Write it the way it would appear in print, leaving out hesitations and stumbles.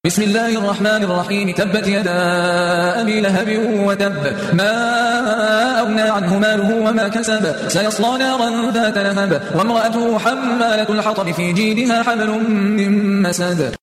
بسم الله الرحمن الرحيم. تبت يدا أبي لهب وتب، ما أغنى عنه ماله وما كسب، سيصلى نارا ذات لهب، وامرأته حمالة الحطب في جيدها حبل من مسد.